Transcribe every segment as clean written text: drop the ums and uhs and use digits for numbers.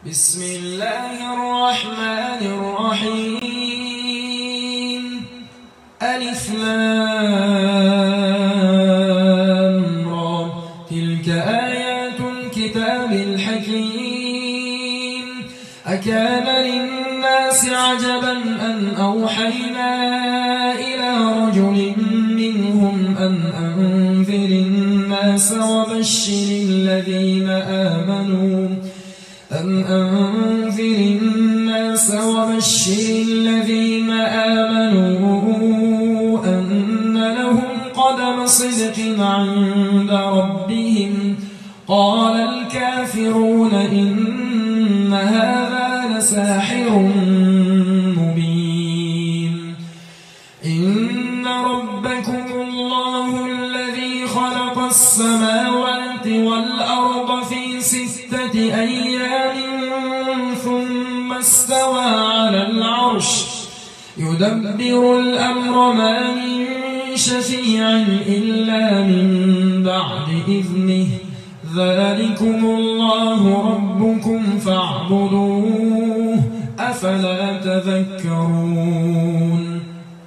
بسم الله الرحمن الرحيم ألف لام را تلك آيات الكتاب الحكيم أكان للناس عجبا أن أوحينا إلى رجل منهم أن أنذر الناس وبشر الذين آمنوا أن لهم قدم صدق عند ربهم قال الكافرون إن هذا لساحر مبين إن ربكم الله الذي خلق السماوات والأرض في 6 أيام ثم استوى على العرش يدبر الأمر ما من شفيع إلا من بعد إذنه ذلكم الله ربكم فاعبدوه أفلا تذكرون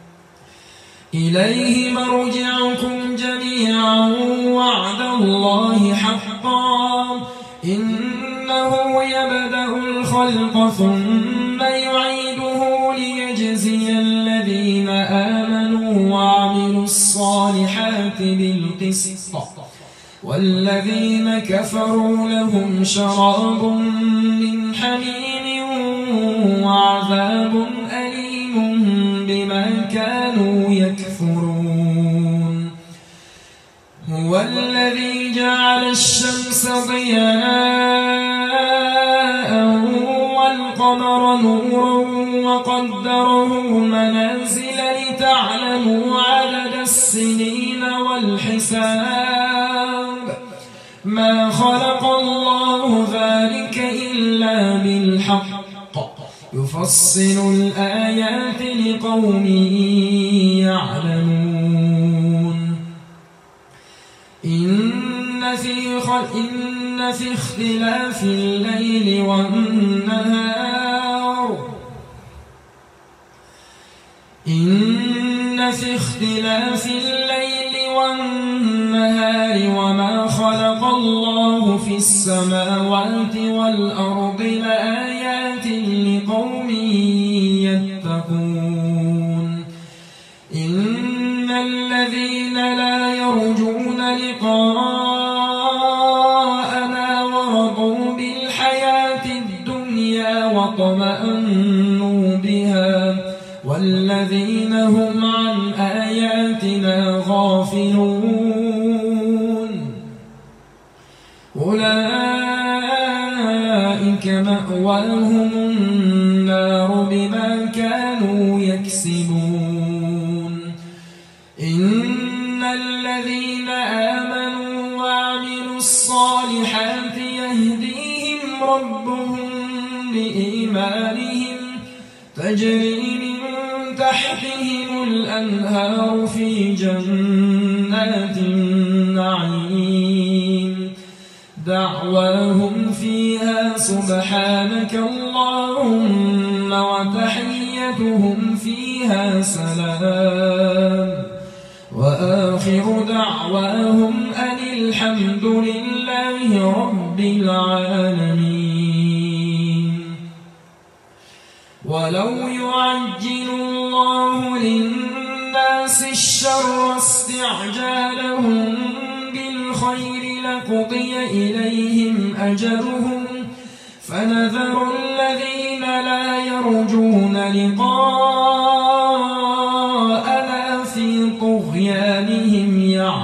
إليه مرجعكم جميعا وعد الله حقا إنه يبدأ الخلق ثم يعيده ليجزي الذين آمنوا وعملوا الصالحات بالقسط والذين كفروا لهم شراب من حميم وعذاب أليم بما كانوا يكفرون هو الذي جعل الشمس ضياء والقمر نورا وقدره منازل لتعلموا عدد السنين والحساب ما خلق الله ذلك إلا بالحق يفصل الآيات لقوم يعلمون إن في اختلاف الليل والنهار وما خلق الله في السماوات والأرض لآيات لقوم يتقون إن الذين لا يرجون لقاءنا ورضوا بالحياة الدنيا واطمأنوا بها والذين هم عن آياتنا غافلون أولئك مأواهم النار بما كانوا يكسبون إن الذين آمنوا وعملوا الصالحات يهديهم ربهم بإيمانهم تجري من تحتهم الأنهار في جنات النعيم دعواهم فيها سبحانك اللهم وتحيتهم فيها سلام وآخر دعواهم أن الحمد لله رب العالمين ولو يعجل الله للناس الشر استعجالهم بالخير لقضي إليهم أجلهم فنذر الذين لا يرجون لقاءنا في طغيانهم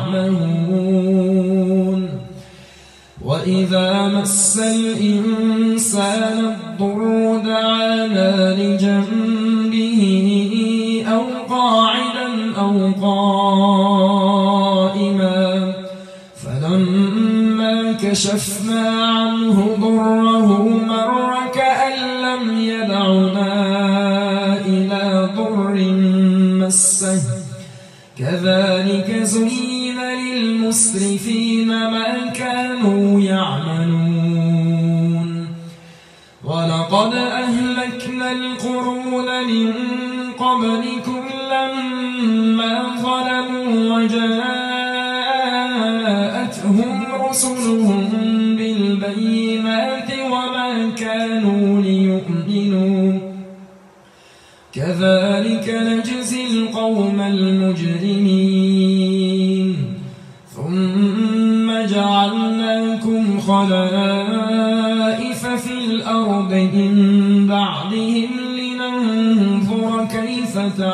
يعمهون وإذا مس الإنسان الضر دعانا لجنبه أو قاعدا أو قائما فلما كشفنا عنه ضره مر كأن لم يدعنا إلى ضر مسه كذلك زين للمسرفين ما كانوا يعملون ولقد أهلكنا القرون من قبلكم لما ظلموا وجاءتهم رسلهم بالبينات وما كانوا ليؤمنوا كذلك نجزي القوم المجرمين ثم جعلناكم خلائف في الأرض من بعدهم لننظر كيف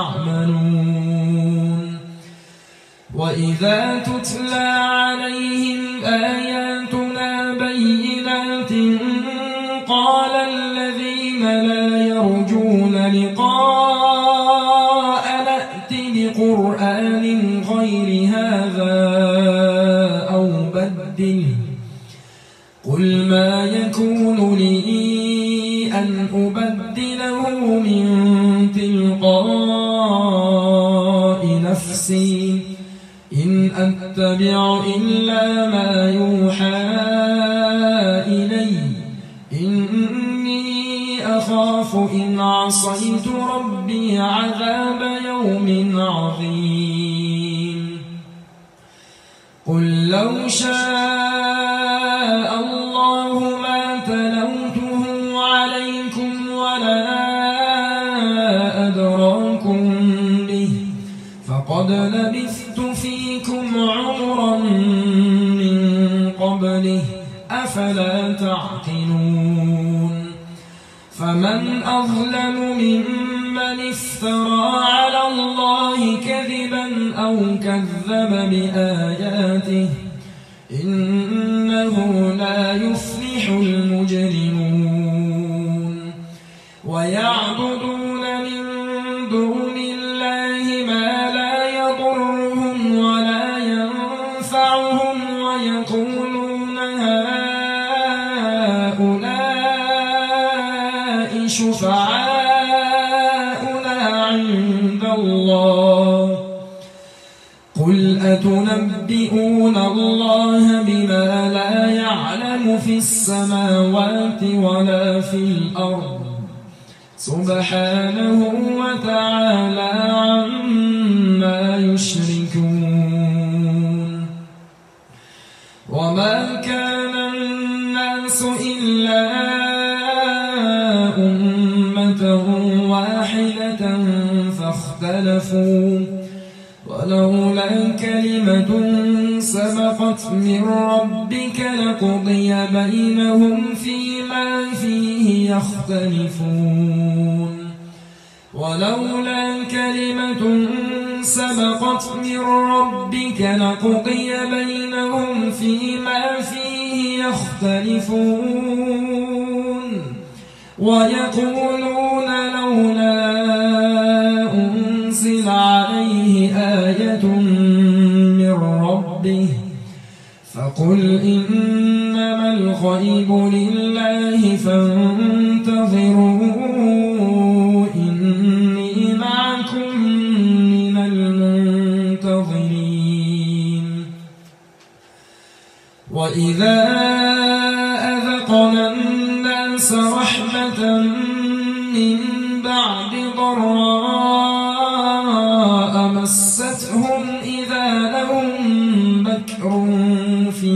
تعملون وإذا تتلى عليهم آياتنا بينات قال الذين لا يرجون لقاء نأت بقرآن غير هذا أو بدله قل ما يكون لي أن أبدله من تلقاء نفسي إن أتبع إلا ما يوحى إلي إني أخاف إن عصيت ربي عذاب يوم عظيم قل لو شاء الله ما تلوته عليكم ولا أدراكم به فقد لبثت فيكم عمرا من قبله أفلا تعقلون فمن أظلم ممن افترى على الله كذبا أو كذب بآياته إنه لا يفلح المجرمون ويعبدون من دون الله ما لا يضرهم ولا ينفعهم ويقولون هؤلاء شفعاؤنا عند الله قل أتنبئون الله بما لا يعلم في السماوات ولا في الأرض سبحانه وتعالى عما يشركون وما كان الناس إلا أمة واحدة فاختلفوا ولولا كلمة سبقت من ربك لقضي بينهم فيما فيه يختلفون ولولا كلمة سبقت من ربك لقضي بينهم فيما فيه يختلفون ويقولون لولا أنزل عليه آية من ربه فقل إنما الغيب لله فانتظروا إني معكم من المنتظرين وإذا أذقنا الناس رحمة من بعد ضراء مستهم إذا لهم مكر في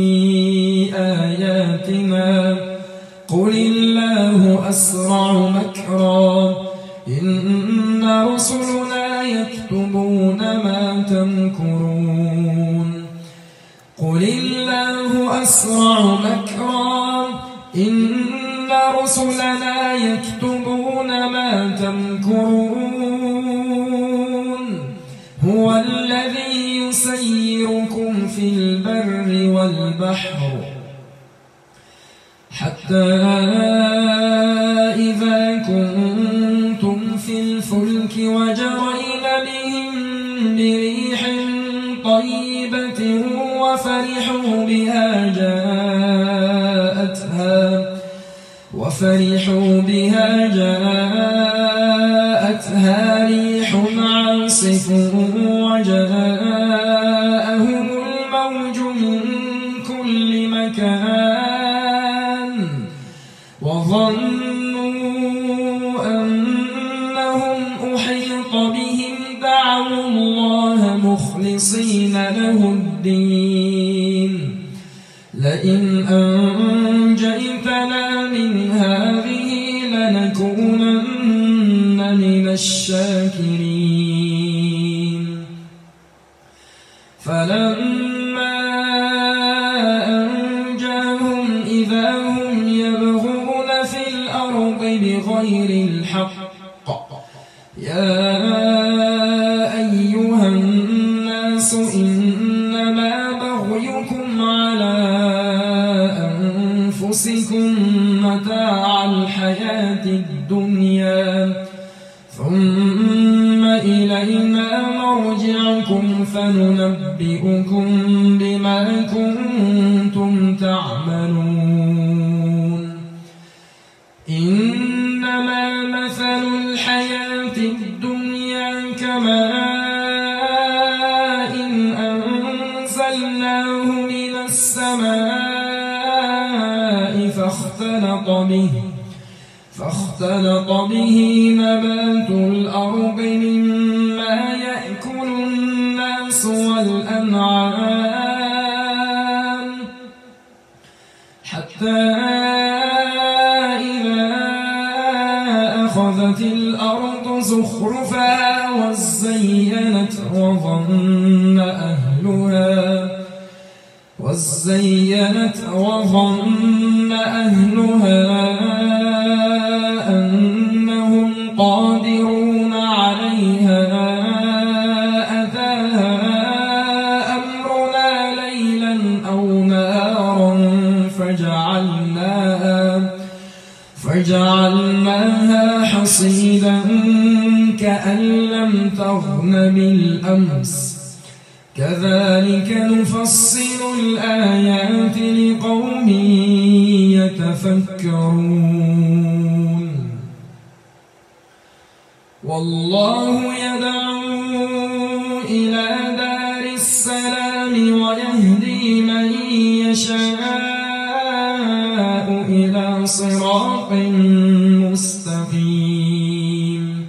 آياتنا قل الله أسرع مكرا إن رسلنا يكتبون ما تمكرون قل الله أسرع مكرا إن رسلنا يكتبون ما تمكرون هو الذي يسيركم في البر والبحر حتى إذا كنتم في الفلك وجرين بهم بريح طيبة وفرحوا بها جاءتها ريح عاصف وجاءهم الموج من كل مكان وظنوا الدين لئن أنجيتنا من هذه لنكونن من الشاكرين فلما أنجاهم إذا هم يبغون في الأرض بغير الحق يا أيها الناس إنما بغيكم على أنفسكم متاع الحياة الدنيا ثم إلينا مرجعكم فننبئكم بما كنتم تعملون إنما مثل الحياة الدنيا كماء أنزلناه من السماء فاختلط به نبات الأرض مما يأكل الناس والأنعام حتى إذا أخذت الأرض زخرفها وزينت وظن أهلها أنهم قادرون عليها أتاها أمرنا ليلا أو نهارا فجعلناها حصيدا كأن لم تغن بالأمس كذلك نفصل الآيات لقوم يتفكرون والله يدعو إلى دار السلام ويهدي من يشاء إلى صراط مستقيم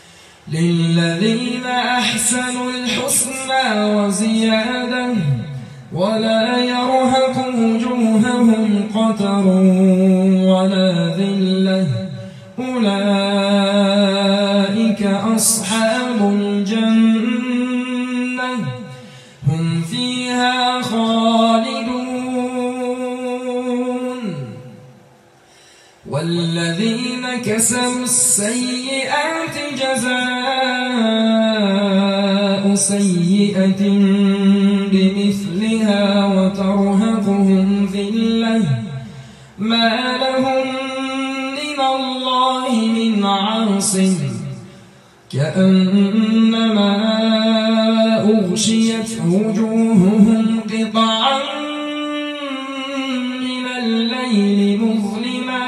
للذين أحسنوا الحسنى وزيادة ولا يرهق وجوههم قتر ولا ذلة أولئك أصحاب الجنة هم فيها خالدون والذين كسبوا السيئات جزاء سيئة بمثلها وترهقهم ذلة ما لهم من الله من عاصم كأنما أغشيت وجوههم قطعا من الليل مظلما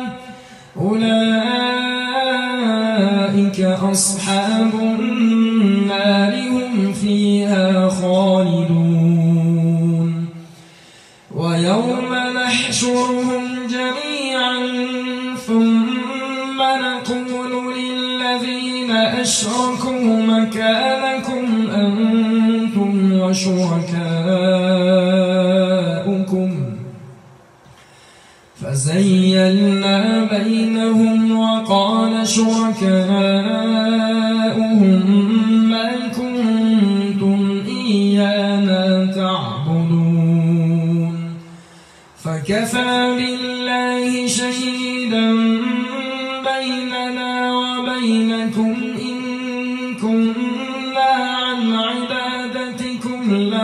أولئك أصحاب النار هم فيها خالدون ويوم نحشرهم جميعا ثم نقول للذين أشركوا مكانكم أنتم وشركاؤكم فزيلنا بينهم وقال شركاؤهم ما كنتم إيانا تعبدون فكفى بالله شهيدا بيننا وبينكم إن كنا عن عبادتكم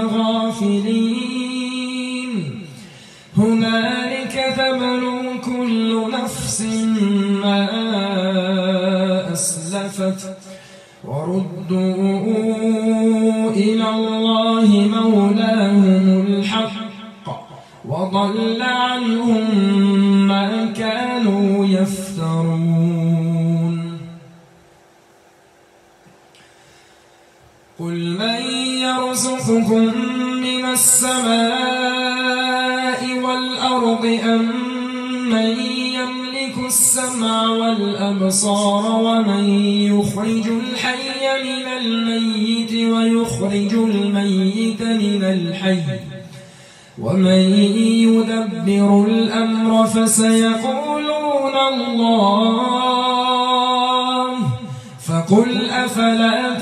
لغافلين هنالك تبلو كل نفس ما أسلفت وردوا إلى الله مولاهم الحق وضل عنهم ما كانوا يفترون قل من يرزقكم من السماء والأرض أم من يملك السمع والأبصار ومن يخرج الحي من الميت ويخرج الميت من الحي ومن يدبر الأمر فسيقولون الله فقل أفلا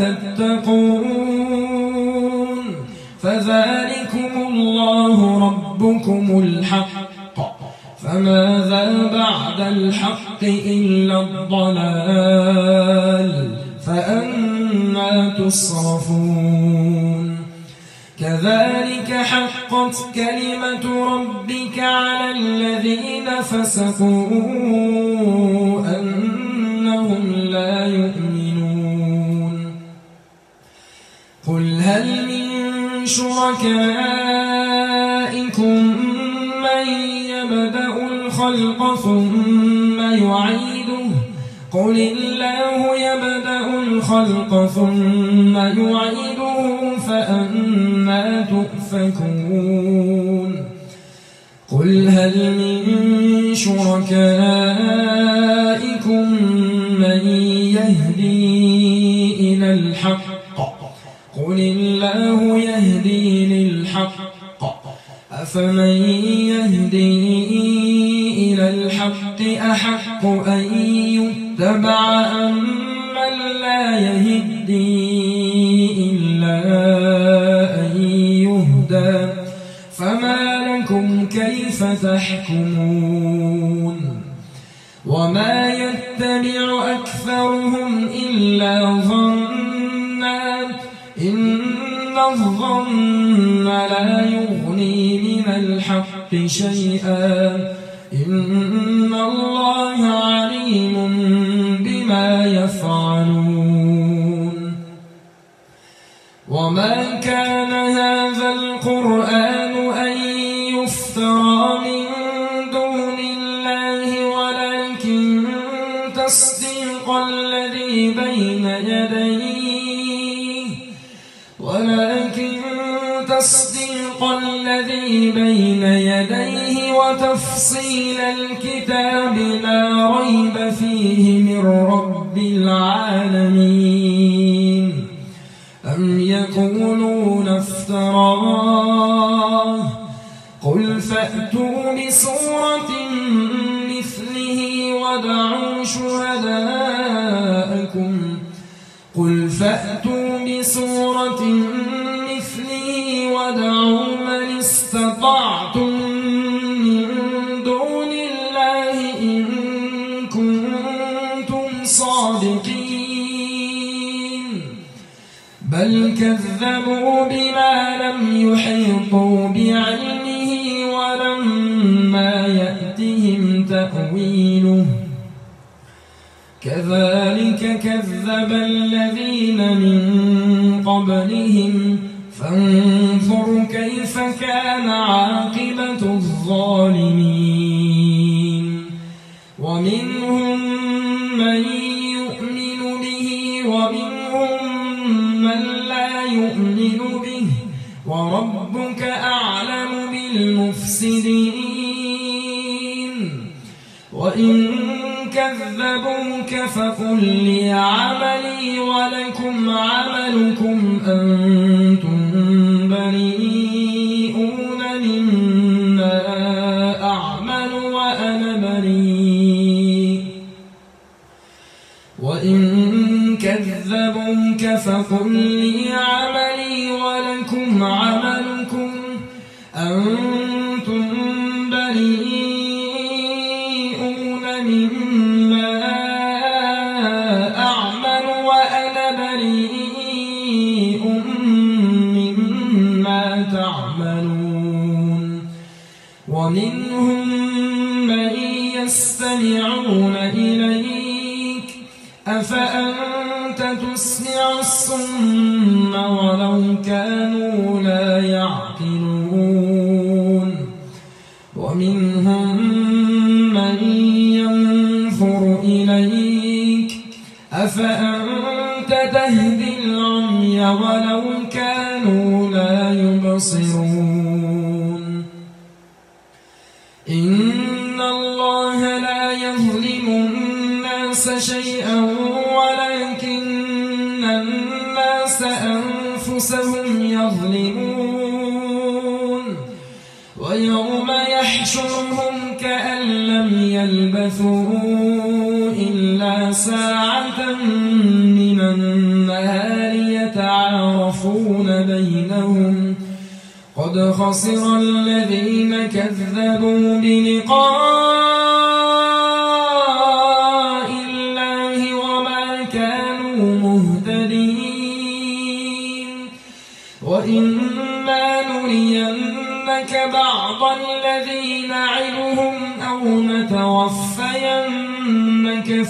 تتقون فذلكم الله ربكم الحق فماذا بعد الحق إلا الضلال فأنى تصرفون كذلك حقت كلمة ربك على الذين فسقوا أنهم لا يؤمنون قل هل من شركائكم من يبدأ الخلق ثم يعيده قل الله يبدأ الخلق ثم يعيده فأنى تؤفكون قل هل من شركائكم من يهدي إلى الحق قل الله يهدي للحق أفمن يهدي إلى الحق أحق أن يتبع أمن لا يهدي إلا أن يهدى فما لكم كيف تحكمون وما يتبع أكثرهم إلا ظنا إن الظن لا يغني من الحق شيئا إن الله عليم بما يفعلون وما كان هذا القرآن أن يفترى من دون الله ولكن تصديق الذي بين يديه وتفصيل الكتاب لا ريب فيه من رب العالمين أم يقولون افتراه قل فأتوا بسورة مثله وادعوا شهداءكم وادعوا من استطعتم من دون الله إن كنتم صادقين بل كذبوا بما لم يحيطوا بعلمه ولما يأتهم تأويله كذلك كذب الذين من قبلهم فانظر كيف كان عاقبة الظالمين ومنهم من يؤمن به ومنهم من لا يؤمن به وربك أعلم بالمفسدين وإن كذبوك فقل لي عملي ولكم عملكم أنتم بريئون مما أعمل وأنا بريء وإن كذبوك فقل لي عملي ولكم عملكم أنتم بريئون مما أعمل وأنا بريء مما تعملون ومنهم من يستمعون إليك أفأنت تسمع الصم ولو كانوا لا يعقلون ومنهم من ينظر إليك أفأنت تهدي العمي ولو كانوا لا يبصرون إن الله لا يظلم الناس شيئا ولكن الناس أنفسهم يظلمون ويوم يحشرهم كأن لم يلبثوا إلا ساعة من النهار يتعارفون بينهم قد خسر الذين كذبوا بلقاء الله وما كانوا مهتدين وإما نرينك بعض الذي نعدهم أو نتوفينك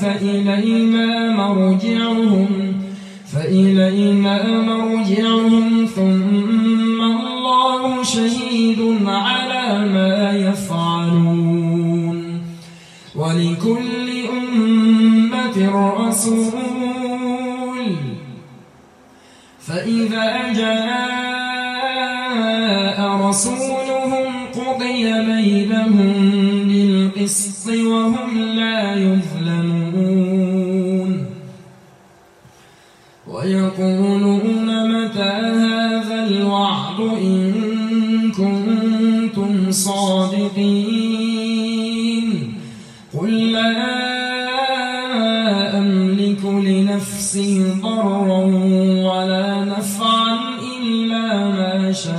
فإلينا مرجعهم ثم الله شهيد على ما يفعلون ولكل أمة رسول فإذا جاء رسولهم قضي بينهم بالقسط وهم لا يظلمون ويقولون متى هذا الوعد إن كنتم صادقين قل لا أملك لنفسي ضرا ولا نفعا إلا ما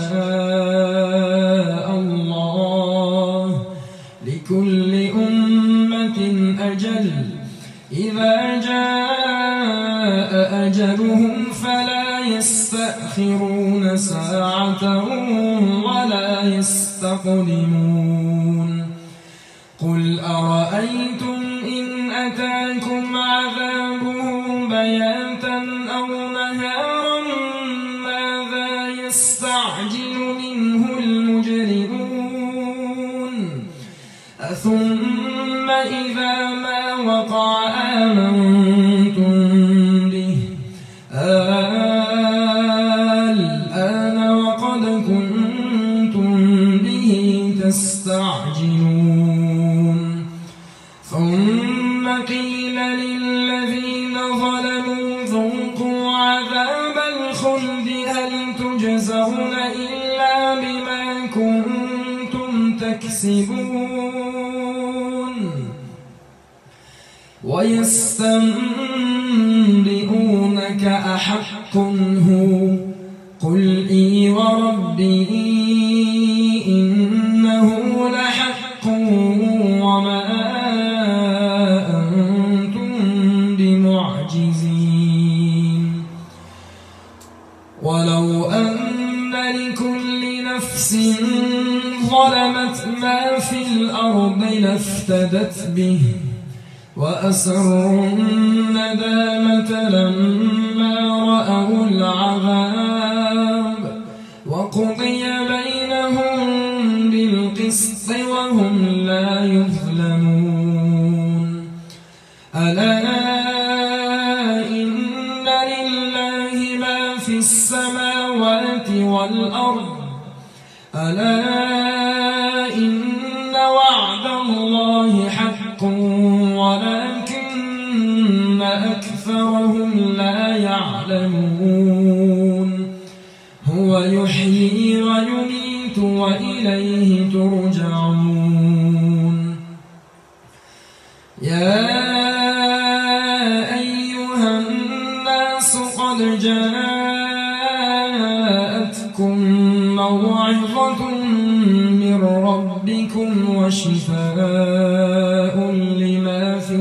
شاء الله لكل أمة أجل إذا جاء أجلهم فلا يستأخرون ساعة ولا يستقدمون قل أرأيتم إن أتاكم عذابه بياتا أو نهارا ماذا يستعجل منه المجرمون أثم إذا ما وقع آمنتم به الآن وقد كنتم به تستعجلون ثم قيل للذين ظلموا ذوقوا عذاب الخلد هل تجزون إلا بما كنتم تكسبون ويستنبئونك أحق هو قل إي وربي إنه لحق وما أنتم بمعجزين ولو أن لكل نفس ظلمت ما في الأرض لافتدت به وأسروا الندامة لما رأوا العذاب وقضي بينهم بالقسط وهم لا يظلمون ألا إن لله ما في السماوات والأرض ألا إن وعد الله حق ولكن أكثرهم لا يعلمون هو يحيي ويميت وإليه ترجعون يا أيها الناس قد جاءتكم موعظة من ربكم وشفاء لما في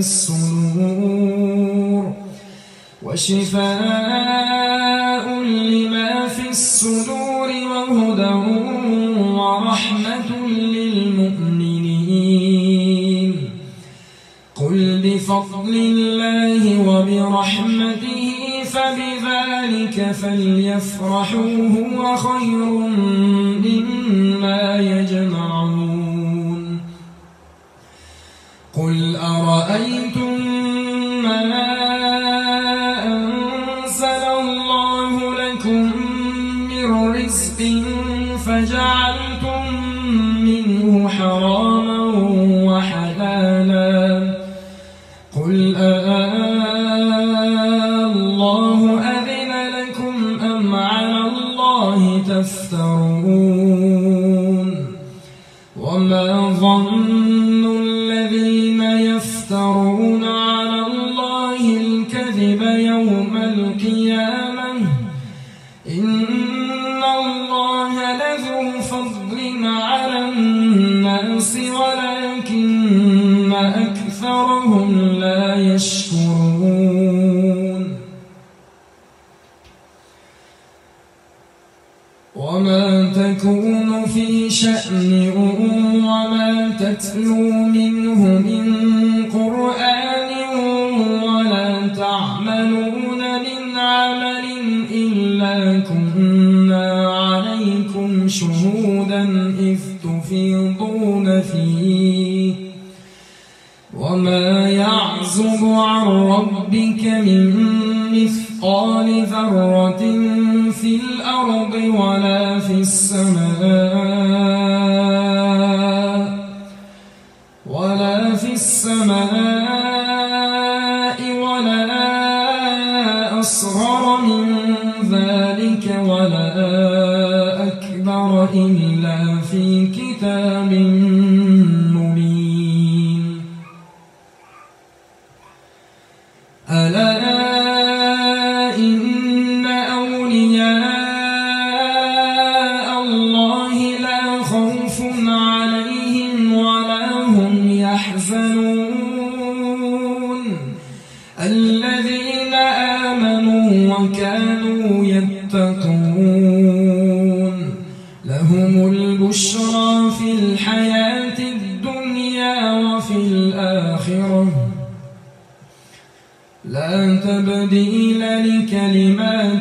الصدور وهدى ورحمة للمؤمنين قل بفضل الله وبرحمته فبذلك فليفرحوا هو خير مما يجمعون قل أرأيتم ما أنزل الله لكم من رزق فجعلتم منه حراما وحلالا وما ظن الذين يفترون على الله الكذب يوم القيامة إن الله لذو فضل على الناس ولكن أكثرهم لا يشكرون وما تكون في شأن وما تتلو منه من قرآن ولا تعملون من عمل إلا كنا عليكم شهودا إذ تفيضون فيه وما يعزب عن ربك من مثقال ذرة في الأرض ولا في السماء ولا أصغر من ذلك ولا أكبر إلا في كتاب مبين ألا إن أولياء الله لا خوف عليهم ولا هم يحزنون الذين آمنوا وكانوا يتقون لهم البشرى في الحياة الدنيا وفي الآخرة لا تبديل لكلمات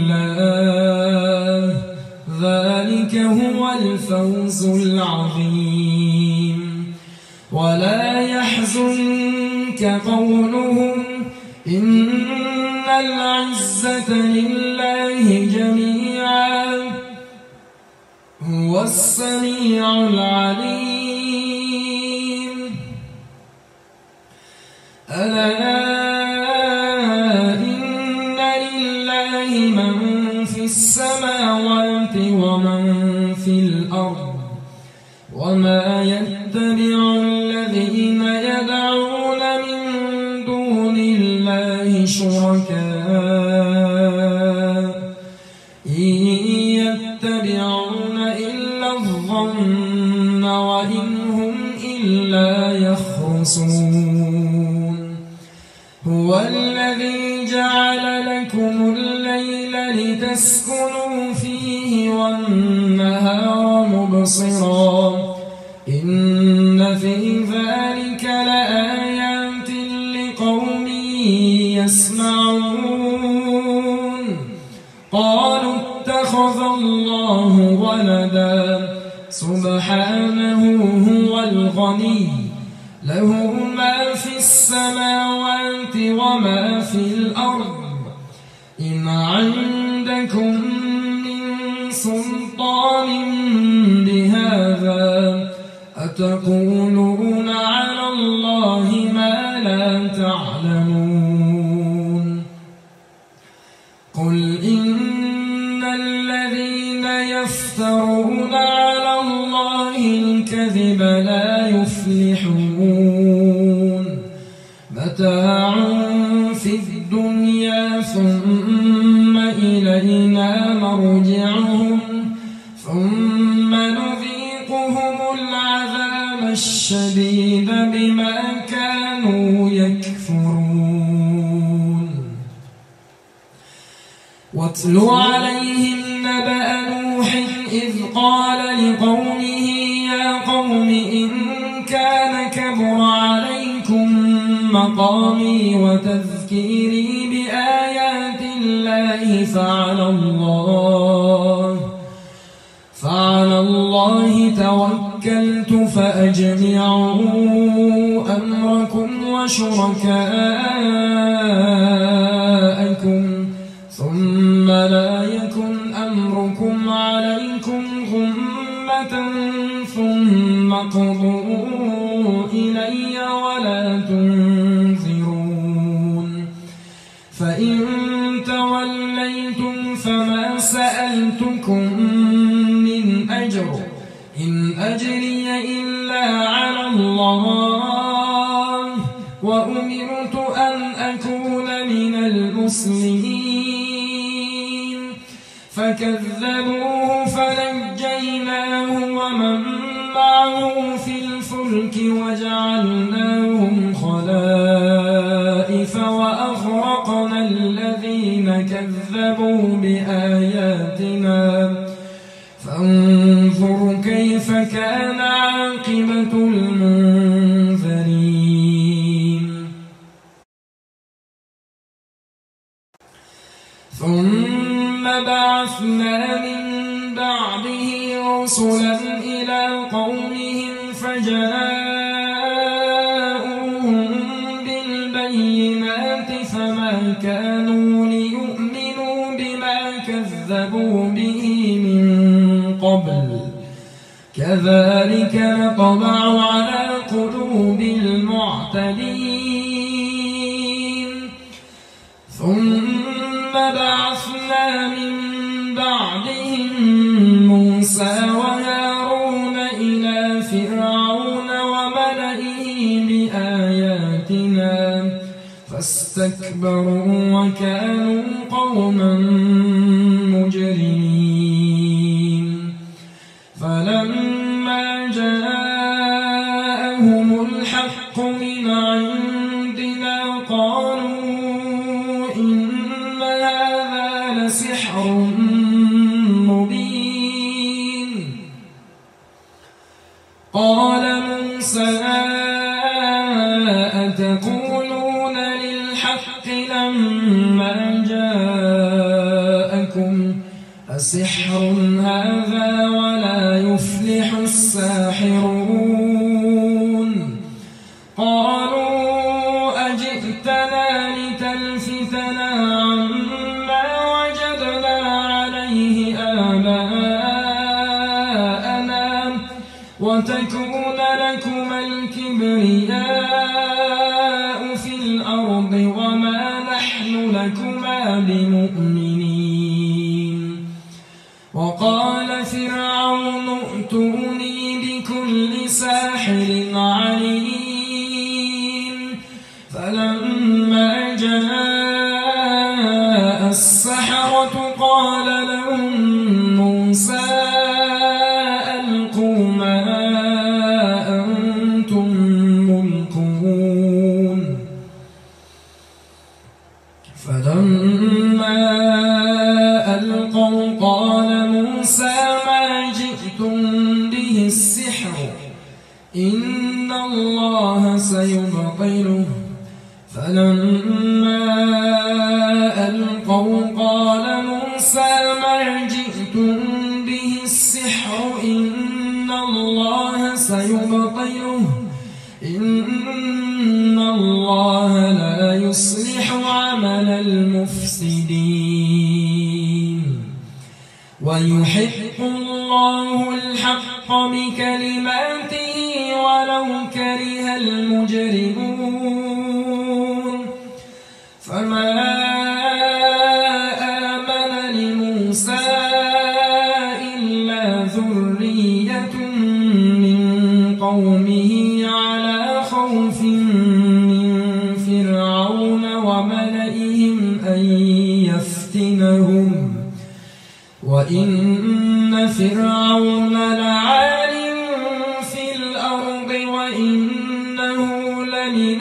الله ذلك هو الفوز العظيم ولا يحزنك قولهم إن العزة لله جميعا هو السميع العليم ألا إن لله من في السماوات ومن في الأرض وما يتبع الذين يدعون من دون الله شركاء إن يتبعون إلا الظن وإن هم إلا يخرصون هو الذي جعل لكم الليل لتسكنوا فيه والنهار مبصرا إن في ذلك لآيات لقوم يسمعون قالوا اتخذ الله ولدا سبحانه هو الغني له ما في السماوات وما في الأرض إن عندكم من سلطان بهذا أتقولون على الله ما لا تعلمون قل إن الذين يفترون على الله الكذب لا يفلحون متاع في الدنيا ثم إلينا مرجعهم ثم نذيقهم العذاب الشديد بما كانوا يكفرون واتل عليهم نبأ نوح إذ قال لقومه يا قوم إن كان كبر عليكم مقامي وتذكيري بآيات الله فعلى الله توكلت فأجمعوا أمركم وشركاءكم ثم لا يكن أمركم عليكم غمة ثم اقضوا إلي ولا تنذرون فإن توليتم فما سألتكم من أجر إن أجري إلا على الله وأمرت أن أكون من المسلمين فكذبوه فنجيناه ومن معه في الفلك وجعلناهم خلائف وأغرقنا الذين كذبوا بآياتنا فانظر كيف كان عاقبة المنذرين ثم بعثنا من بعده رسلا إلى قومهم فجاءوهم بالبينات فما كانوا ليؤمنوا بما كذبوا به من قبل كذلك نطبع على قلوب المعتدين ثم بعثنا من بعدهم موسى وهارون إلى فرعون وملئه بآياتنا فاستكبروا وكانوا قوما مجرمين فلما جاءهم الحق من عندنا قالوا إن هذا لسحر مبين قال موسى أتقولون للحق لما جاءكم أسحر هذا ولا يفلح الساحرون قالوا أجئتنا لتلفتنا عما وجدنا عليه آباءنا وتكون لكما الكبرياء في الأرض وما نحن لكما بمؤمنين وقال فرعون ائتوني بكل ساحر عليم فلما جاء السحرة قال لهم موسى ألقوا ما أنتم ملقون فلما ألقوا قال موسى ما جئتم به السحر إن الله سيبطله فلما ألقوا قال موسى ما جئتم به السحر إن الله سيبطله إن الله لا يصلح عمل المفسدين ويحق الله الحق بكلماته ولو كره المجرمون فما آمن لموسى إلا ذرية من قومه على خوف من فرعون وملئهم أن يفتنهم وإن فرعون لعال في الأرض وإنه لمن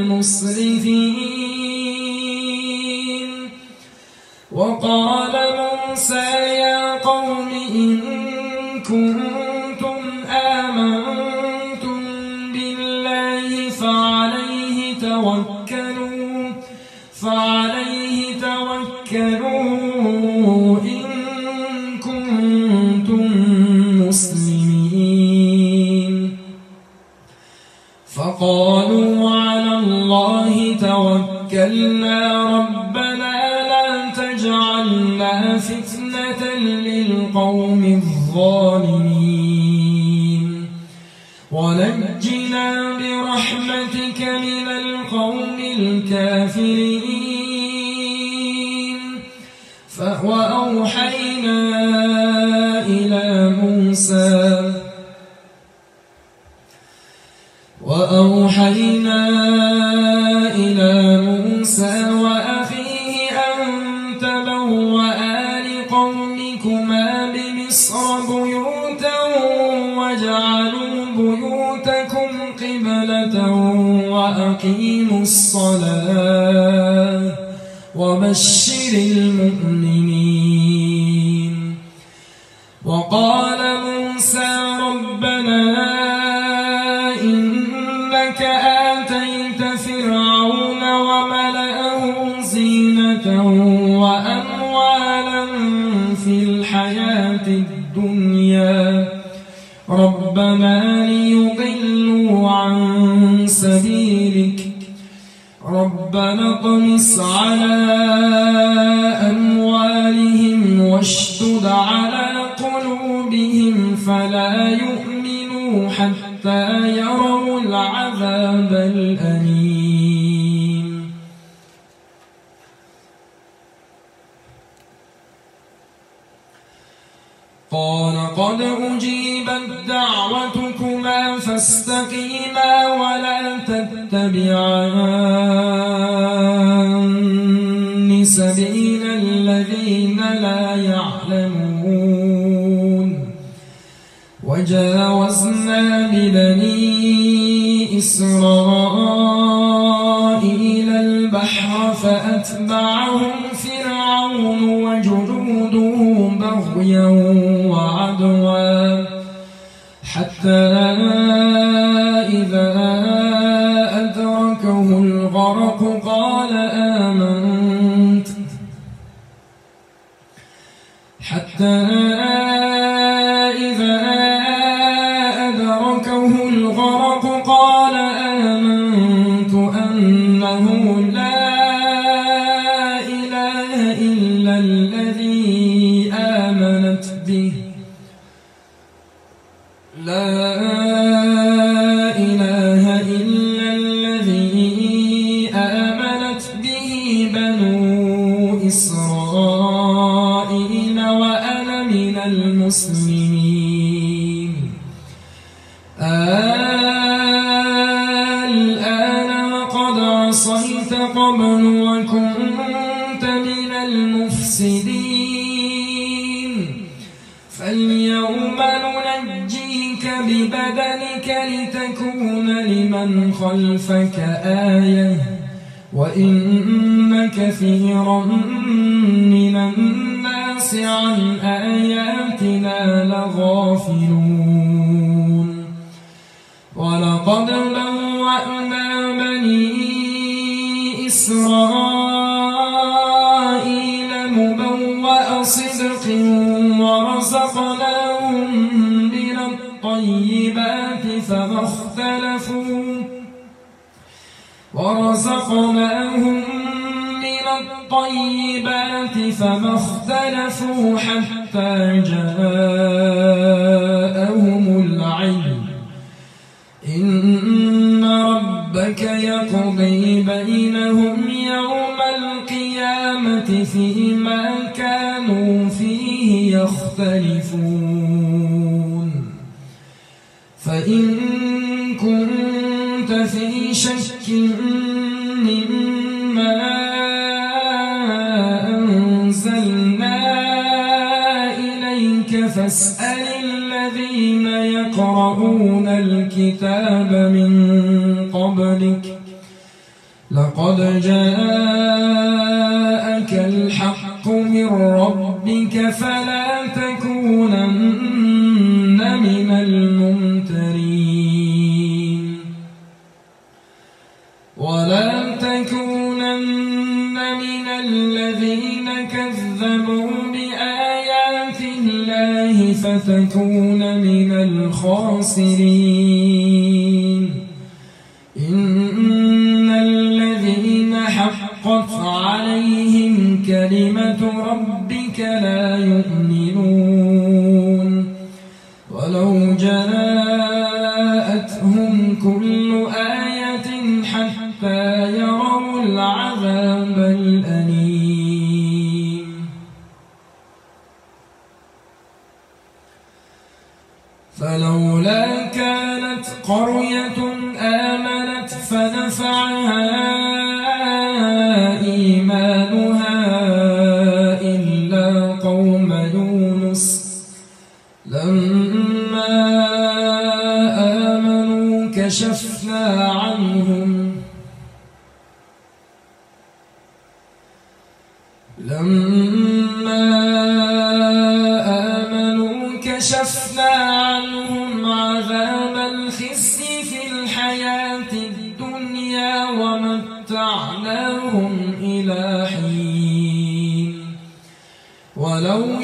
المسرفين وقال موسى يا قوم إن كنتم آمنتم بالله فعليه توكلوا إن كنتم مسلمين فقالوا على الله توكلنا ربنا لا تجعلنا فتنة للقوم الظالمين ونجنا برحمتك من القوم الكافرين وأوحينا إلى موسى وأوحينا إلى موسى وأخيه أن تبوأ لقومكما بمصر بيوتا واجعلوا بيوتكم قبلة وأقيموا الصلاة وبشر المؤمنين. وقال موسى ربنا إنك آتيت فرعون وملأه زينة وأموالا في الحياة الدنيا ربنا ليضلوا عن سبيلك ربنا اطمس على أموالهم واشدد على قلوبهم فلا يؤمنوا حتى يروا العذاب الأليم. قال قد أجيبت دعوتكما فاستقيما ولا تتبعان سبيل الذين لا يعلمون. وجاوزنا ببني إسرائيل البحر فأتبعهم فرعون وجنوده بغيا وعدوا حتى إذا أدركه الغرق قال آمنت أنه لا إله إلا الذي آمنت به بنو إسرائيل وأنا من المسلمين. الآن وقد عصيت قبل وكنت من المفسدين فاليوم ننجيك ببدنك لتكون لمن خلفك آية وإن كثيرا من الناس عن آياتنا لغافلون. ولقد بوأنا بني إسرائيل مبوأ صدق ورزقناهم من الطيبات فما اختلفوا حتى جاءهم العلم. إن ربك يقضي بينهم يوم القيامة فيما كانوا فيه يختلفون. فإن كنت في شك مما أنزلنا إليك فاسأل الذين يقرؤون الكتاب من قبلك لقد جاءك الحق من ربك فلا تكونن من الممترين ولا تكونن من الذين كذبوا بآيات الله فتكون من الخاسرين. إن الذين حقت عليهم كلمة ربك لا يؤمنون ولو جاءتهم كل آية حتى يروا العذاب الأليم. فلولا كانت قرية آمنت فنفعها إيمانها إلا قوم يونس لما آمنوا كشفنا عنهم عذاب الخزي في الحياة الدنيا ومتعناهم إلى حين ولو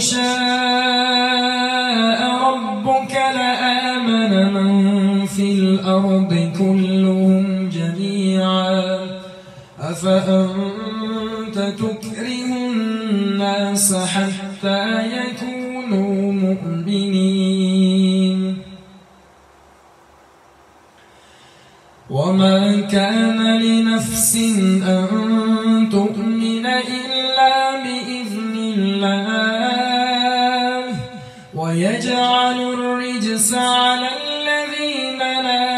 شاء ربك لآمن من في الأرض كلهم جميعا أفأنت تكره الناس حتى يكونوا مؤمنين وما كان لنفس أن تؤمن إلا بإذن الله ويجعل الرجس على الذين لا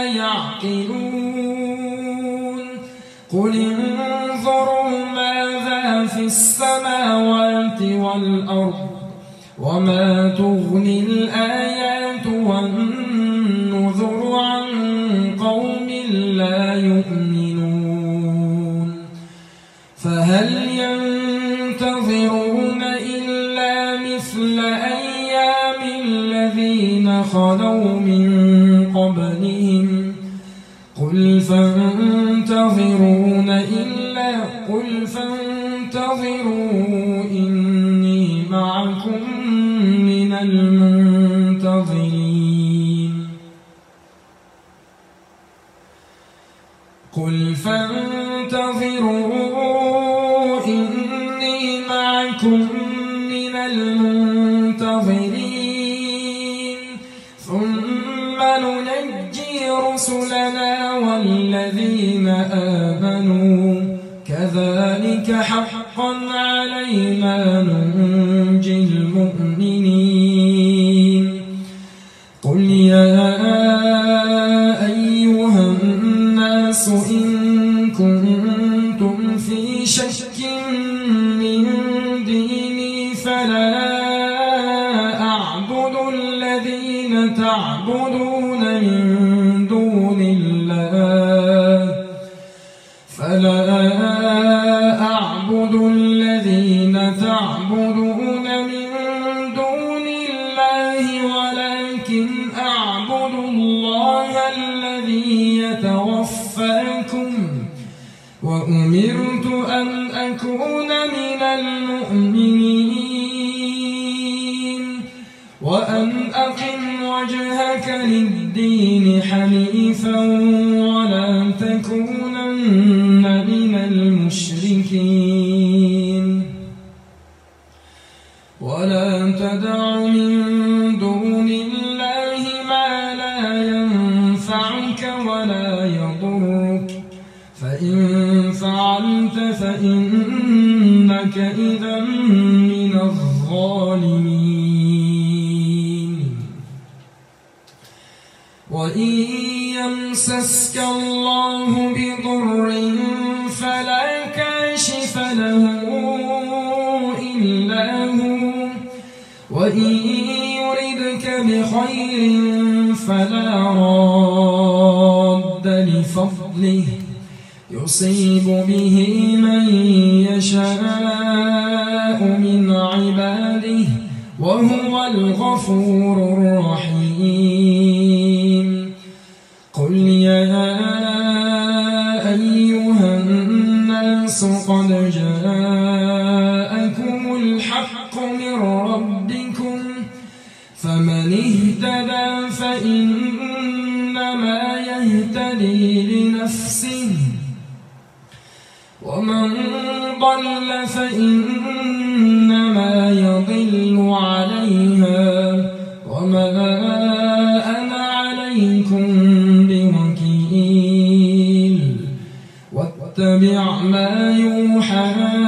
يعقلون قل انظروا ماذا في السماوات والأرض وما تغني الآيات والنذر عن قوم لا يؤمنون فهل ينتظرون إلا مثل أيام الذين خلوا من قبلهم قل فانتظروا إني معكم من المنتظرين قل فانتظروا إني معكم من المنتظرين ثم ننجي رسلنا والذين آمنوا كذلك حقا علينا ننجي المؤمنين قل يا أيها الناس إن كنتم في شك من ديني فلا أعبد الذين تعبدون من دون الله ولكن أعبد الله الذي يتوفاكم وأمرت أن أكون من المؤمنين وأن أقم وجهك للدين حنيفا ولا تكونن من المشركين ولا تدع من دون الله ما لا ينفعك ولا يضرك فإن فعلت فإنك إذا من الظالمين وإن يمسسك الله بضر فلا كاشف له إلا هو وإن يردك بخير فلا راد لفضله يصيب به من يشاء من عباده وهو الغفور الرحيم قل يا أيها الناس قد جاءكم الحق من ربكم فمن اهتدى فإنما يهتدي لنفسه ومن ضل فإنما يضل عليها وما أنا عليكم بوكيل واتبع ما يوحى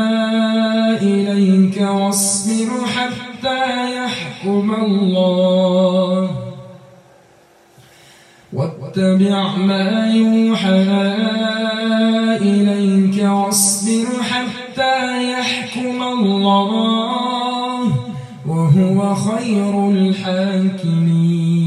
إليك واصبر حتى يحكم الله واتبع ما يوحى إليك واصبر حتى يحكم الله وهو خير الحاكمين.